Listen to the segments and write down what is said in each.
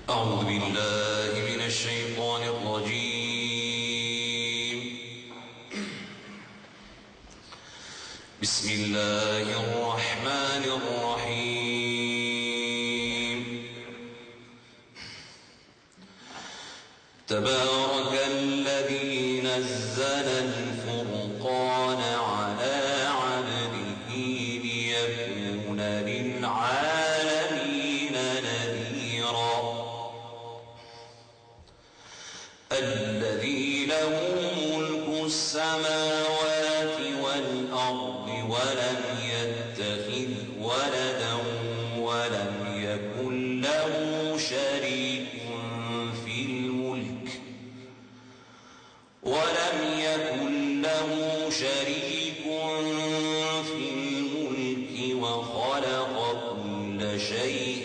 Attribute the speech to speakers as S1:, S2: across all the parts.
S1: أعوذ بالله من الشيطان الرجيم. بسم الله الرحمن الرحيم. تبارك الذي نزل الفرقان على عبده ليكون للعالمين نذيرا. الذي له ملك السماوات والأرض ولم يتخذ ولدا ولم يكن له شريك في الملك وخلق كل شيء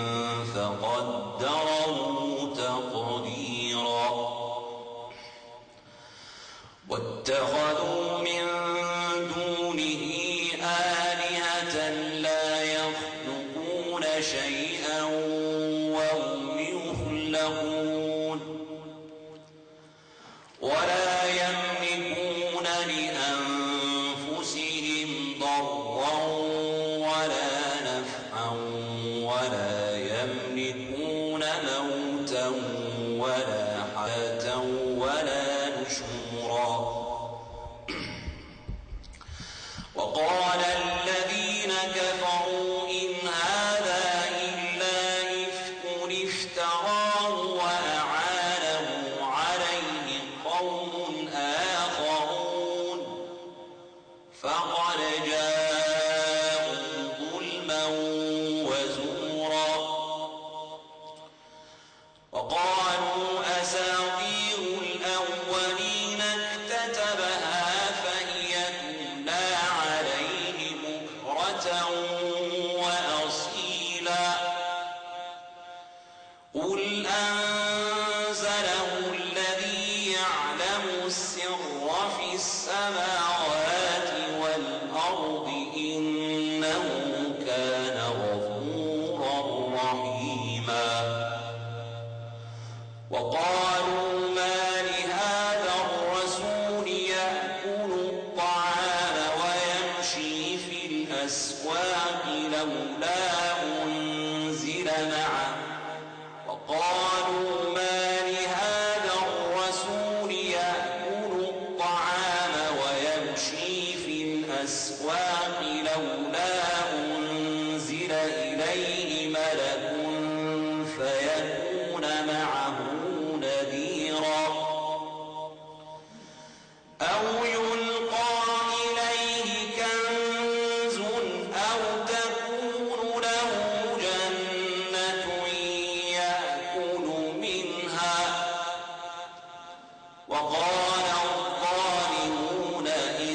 S1: فقدره تقديرا. واتخذوا من دونه آلهة لا يخلقون شيئا وهم يخلقون ولا يملكون لأنفسهم ضرا ولا نفعا ولا يملكون موتا ولا حياة ولا نشورا. وقال الذين كفروا إن هذا إلا إفك افتراه وأعانه عليه قوم آخرون فقد جاءوا ظلما وزورا. وقالوا أساطير الأولين اكتتبها فهي تملى عليه بكرة وأصيلا. قل أنزله الذي يعلم السر في السماوات والأرض إنه كان غفورا رحيما. وقالوا ما لهذا الرسول يأكل الطعام ويمشي في الأسواق لولا أنزل معه. وقالوا ما لهذا الرسول يأكل الطعام ويمشي في الأسواق لولا أنزل إليه ملك فيكون معه نذيرا. أو يلقى إليه كنز أو تكون له جنة يأكل منها. وقال الظالمون إن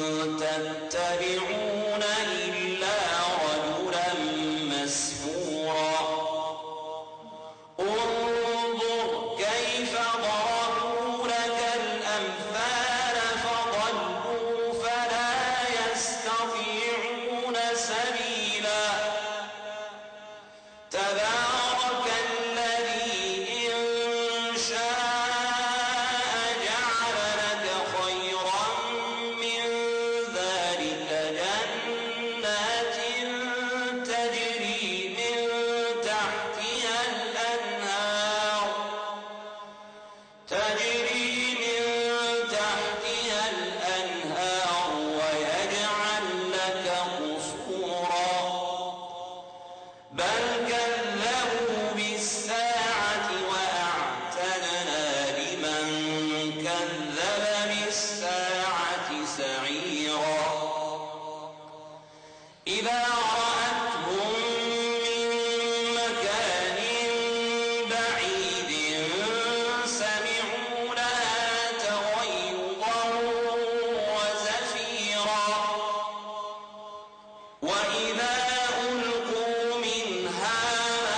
S1: تتبعون إلا رجلا مسحورا. انظر كيف ضربوا لك الأمثال فضلوا فلا يستطيعون سبيلا. تبارك الذي إن شاء جعل لك خيرا من ذلك جنات تجري من تحتها الأنهار ويجعل لك قصورا. بل كذبوا بالساعة وأعتدنا لمن كذب بالساعة سعيرا. إذا رأتهم من مكان بعيد سمعوا لها تغيظا وزفيرا. وإذا ألقوا منها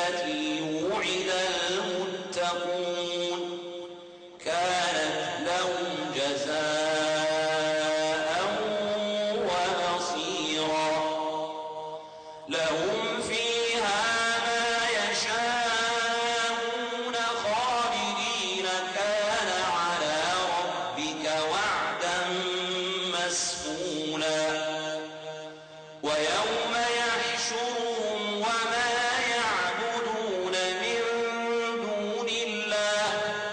S1: التي وعد المتقون كانت لهم جزاء ومصيرا لهم فيها ما يشاءون خالدين كان على ربك وعدا مسئولا ويوم يحشرهم وما يعبدون من دون الله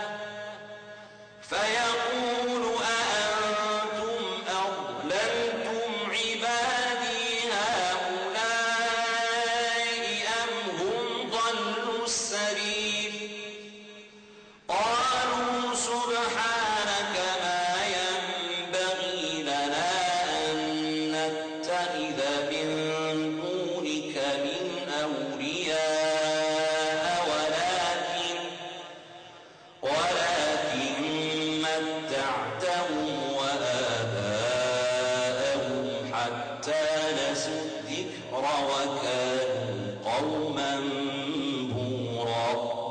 S1: فيقول أأنتم أضللتم عبادي هؤلاء أم هم ضلوا السبيل قالوا سبحانك ما ينبغي لنا أن نتخذ من دونك من أولياء ولكن متعتهم وآباءهم حتى نسوا الذكر وكانوا قوما بورا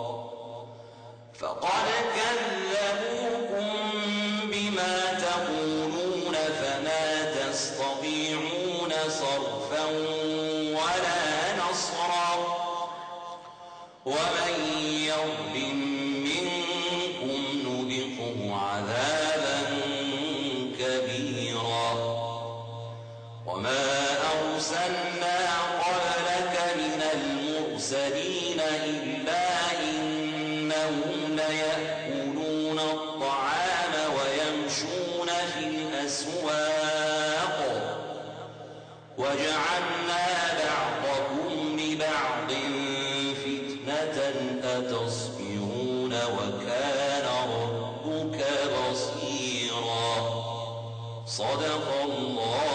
S1: فقد كذبوكم بما تقولون فما تستطيعون صرفا ولا نصرا ومن يظلم منكم نذقه عذابا كبيرا وما أرسلنا قبلك من المرسلين إلا إنهم ليأكلون الطعام ويمشون في الأسواق وجعلنا بعضكم لبعض فتنة أتصبرون وكان ربك بصيرا صدق الله